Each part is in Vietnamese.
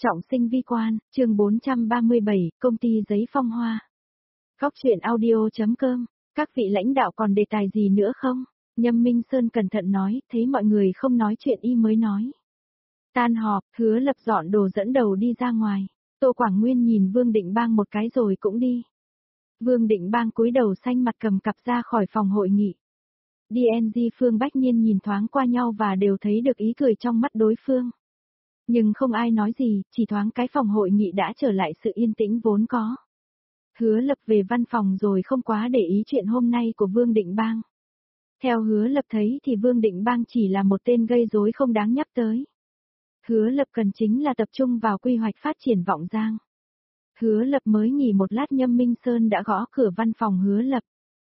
Trọng sinh vi quan, chương 437, công ty giấy phong hoa. Góc truyện audio.com, các vị lãnh đạo còn đề tài gì nữa không? Nhâm Minh Sơn cẩn thận nói, thấy mọi người không nói chuyện y mới nói. Tan họp, Hứa Lập dọn đồ dẫn đầu đi ra ngoài. Tô Quảng Nguyên nhìn Vương Định Bang một cái rồi cũng đi. Vương Định Bang cúi đầu xanh mặt cầm cặp ra khỏi phòng hội nghị. DNG Phương Bách Nhiên nhìn thoáng qua nhau và đều thấy được ý cười trong mắt đối phương. Nhưng không ai nói gì, chỉ thoáng cái phòng hội nghị đã trở lại sự yên tĩnh vốn có. Hứa Lập về văn phòng rồi không quá để ý chuyện hôm nay của Vương Định Bang. Theo Hứa Lập thấy thì Vương Định Bang chỉ là một tên gây rối không đáng nhắc tới. Hứa Lập cần chính là tập trung vào quy hoạch phát triển Vọng Giang. Hứa Lập mới nghỉ một lát Nhâm Minh Sơn đã gõ cửa văn phòng Hứa Lập.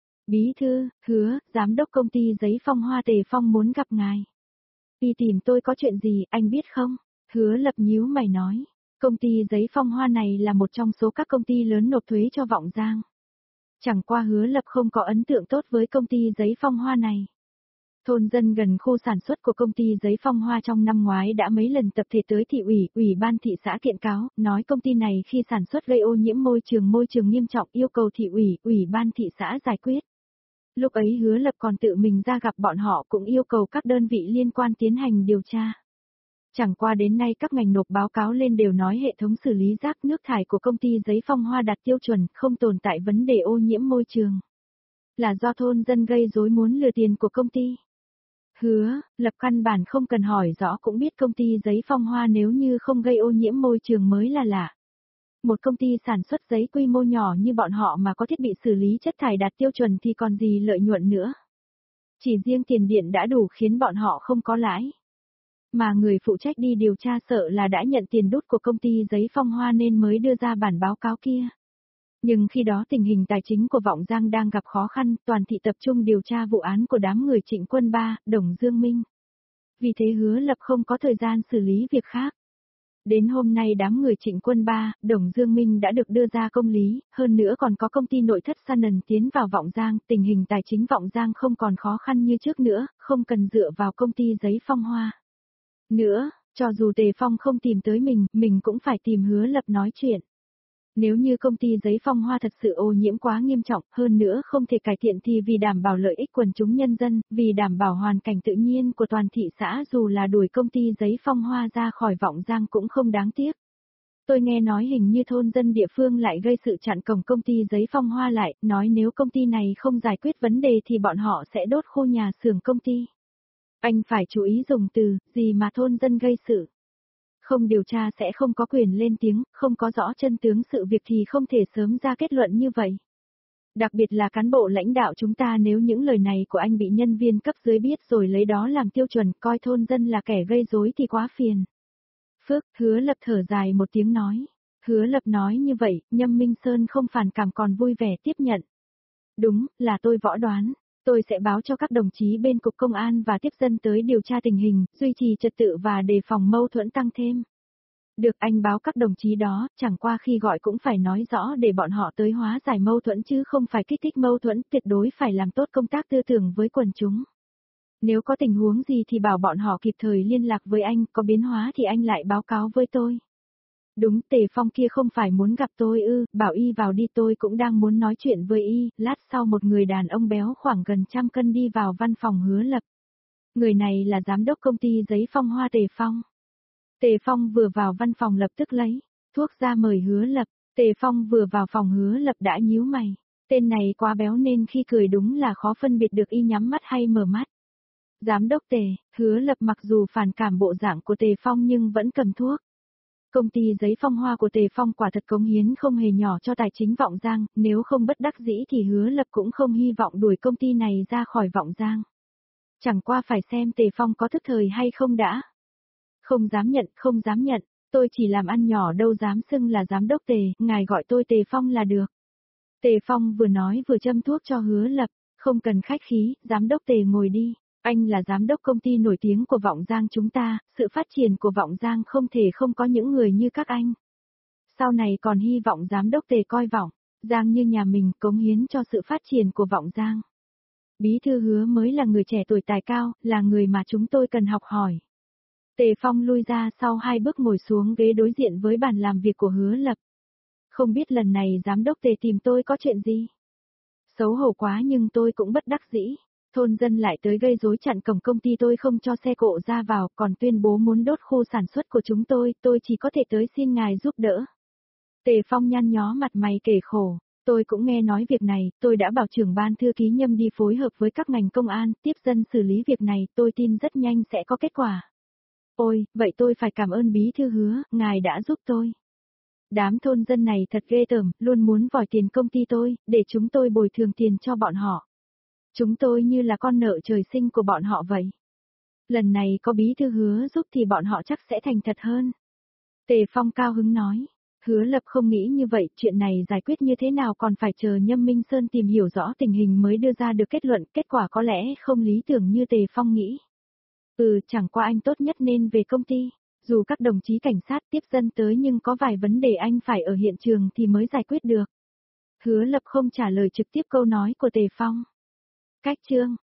Bí thư, Hứa, giám đốc công ty giấy phong hoa Tề Phong muốn gặp ngài. Y tìm tôi có chuyện gì, anh biết không? Hứa Lập nhíu mày nói, công ty giấy phong hoa này là một trong số các công ty lớn nộp thuế cho Vọng Giang. Chẳng qua Hứa Lập không có ấn tượng tốt với công ty giấy phong hoa này. Thôn dân gần khu sản xuất của công ty giấy phong hoa trong năm ngoái đã mấy lần tập thể tới thị ủy ban thị xã kiện cáo, nói công ty này khi sản xuất gây ô nhiễm môi trường nghiêm trọng yêu cầu thị ủy ban thị xã giải quyết. Lúc ấy Hứa Lập còn tự mình ra gặp bọn họ cũng yêu cầu các đơn vị liên quan tiến hành điều tra. Chẳng qua đến nay các ngành nộp báo cáo lên đều nói hệ thống xử lý rác nước thải của công ty giấy phong hoa đạt tiêu chuẩn, không tồn tại vấn đề ô nhiễm môi trường. Là do thôn dân gây rối muốn lừa tiền của công ty. Hứa Lập căn bản không cần hỏi rõ cũng biết công ty giấy phong hoa nếu như không gây ô nhiễm môi trường mới là lạ. Một công ty sản xuất giấy quy mô nhỏ như bọn họ mà có thiết bị xử lý chất thải đạt tiêu chuẩn thì còn gì lợi nhuận nữa. Chỉ riêng tiền điện đã đủ khiến bọn họ không có lãi. Mà người phụ trách đi điều tra sợ là đã nhận tiền đút của công ty giấy phong hoa nên mới đưa ra bản báo cáo kia. Nhưng khi đó tình hình tài chính của Vọng Giang đang gặp khó khăn, toàn thị tập trung điều tra vụ án của đám người Trịnh Quân Ba, Đồng Dương Minh. Vì thế Hứa Lập không có thời gian xử lý việc khác. Đến hôm nay đám người Trịnh Quân Ba, Đồng Dương Minh đã được đưa ra công lý, hơn nữa còn có công ty nội thất Sanon tiến vào Vọng Giang, tình hình tài chính Vọng Giang không còn khó khăn như trước nữa, không cần dựa vào công ty giấy phong hoa. Nữa, cho dù Tề Phong không tìm tới mình cũng phải tìm Hứa Lập nói chuyện. Nếu như công ty giấy phong hoa thật sự ô nhiễm quá nghiêm trọng, hơn nữa không thể cải thiện thì vì đảm bảo lợi ích quần chúng nhân dân, vì đảm bảo hoàn cảnh tự nhiên của toàn thị xã dù là đuổi công ty giấy phong hoa ra khỏi Vọng Giang cũng không đáng tiếc. Tôi nghe nói hình như thôn dân địa phương lại gây sự chặn cổng công ty giấy phong hoa lại, nói nếu công ty này không giải quyết vấn đề thì bọn họ sẽ đốt khu nhà xưởng công ty. Anh phải chú ý dùng từ, gì mà thôn dân gây sự. Không điều tra sẽ không có quyền lên tiếng, không có rõ chân tướng sự việc thì không thể sớm ra kết luận như vậy. Đặc biệt là cán bộ lãnh đạo chúng ta nếu những lời này của anh bị nhân viên cấp dưới biết rồi lấy đó làm tiêu chuẩn coi thôn dân là kẻ gây rối thì quá phiền. Phước, Hứa Lập thở dài một tiếng nói. Hứa Lập nói như vậy, Nhâm Minh Sơn không phản cảm còn vui vẻ tiếp nhận. Đúng, là tôi võ đoán. Tôi sẽ báo cho các đồng chí bên Cục Công an và tiếp dân tới điều tra tình hình, duy trì trật tự và đề phòng mâu thuẫn tăng thêm. Được anh báo các đồng chí đó, chẳng qua khi gọi cũng phải nói rõ để bọn họ tới hóa giải mâu thuẫn chứ không phải kích thích mâu thuẫn, tuyệt đối phải làm tốt công tác tư tưởng với quần chúng. Nếu có tình huống gì thì bảo bọn họ kịp thời liên lạc với anh, có biến hóa thì anh lại báo cáo với tôi. Đúng, Tề Phong kia không phải muốn gặp tôi ư, bảo y vào đi tôi cũng đang muốn nói chuyện với y, lát sau một người đàn ông béo khoảng gần 100 cân đi vào văn phòng Hứa Lập. Người này là giám đốc công ty giấy phong hoa Tề Phong. Tề Phong vừa vào văn phòng lập tức lấy thuốc ra mời Hứa Lập, Tề Phong vừa vào phòng Hứa Lập đã nhíu mày, tên này quá béo nên khi cười đúng là khó phân biệt được y nhắm mắt hay mở mắt. Giám đốc Tề, Hứa Lập mặc dù phản cảm bộ dạng của Tề Phong nhưng vẫn cầm thuốc. Công ty giấy phong hoa của Tề Phong quả thật cống hiến không hề nhỏ cho tài chính Vọng Giang, nếu không bất đắc dĩ thì Hứa Lập cũng không hy vọng đuổi công ty này ra khỏi Vọng Giang. Chẳng qua phải xem Tề Phong có thức thời hay không đã. Không dám nhận, tôi chỉ làm ăn nhỏ đâu dám xưng là giám đốc Tề, ngài gọi tôi Tề Phong là được. Tề Phong vừa nói vừa châm thuốc cho Hứa Lập, không cần khách khí, giám đốc Tề ngồi đi. Anh là giám đốc công ty nổi tiếng của Vọng Giang chúng ta, sự phát triển của Vọng Giang không thể không có những người như các anh. Sau này còn hy vọng giám đốc Tề coi Vọng Giang như nhà mình cống hiến cho sự phát triển của Vọng Giang. Bí thư Hứa mới là người trẻ tuổi tài cao, là người mà chúng tôi cần học hỏi. Tề Phong lui ra sau 2 bước ngồi xuống ghế đối diện với bàn làm việc của Hứa Lập. Không biết lần này giám đốc Tề tìm tôi có chuyện gì? Xấu hổ quá nhưng tôi cũng bất đắc dĩ. Thôn dân lại tới gây rối chặn cổng công ty tôi không cho xe cộ ra vào, còn tuyên bố muốn đốt khu sản xuất của chúng tôi chỉ có thể tới xin ngài giúp đỡ. Tề Phong nhăn nhó mặt mày kể khổ. Tôi cũng nghe nói việc này, tôi đã bảo trưởng ban thư ký Nhâm đi phối hợp với các ngành công an, tiếp dân xử lý việc này, tôi tin rất nhanh sẽ có kết quả. Ôi, vậy tôi phải cảm ơn bí thư Hứa, ngài đã giúp tôi. Đám thôn dân này thật ghê tởm, luôn muốn vòi tiền công ty tôi, để chúng tôi bồi thường tiền cho bọn họ. Chúng tôi như là con nợ trời sinh của bọn họ vậy. Lần này có bí thư Hứa giúp thì bọn họ chắc sẽ thành thật hơn. Tề Phong cao hứng nói. Hứa Lập không nghĩ như vậy, chuyện này giải quyết như thế nào còn phải chờ Nhâm Minh Sơn tìm hiểu rõ tình hình mới đưa ra được kết luận, kết quả có lẽ không lý tưởng như Tề Phong nghĩ. Chẳng qua anh tốt nhất nên về công ty, dù các đồng chí cảnh sát tiếp dân tới nhưng có vài vấn đề anh phải ở hiện trường thì mới giải quyết được. Hứa Lập không trả lời trực tiếp câu nói của Tề Phong. Cách chương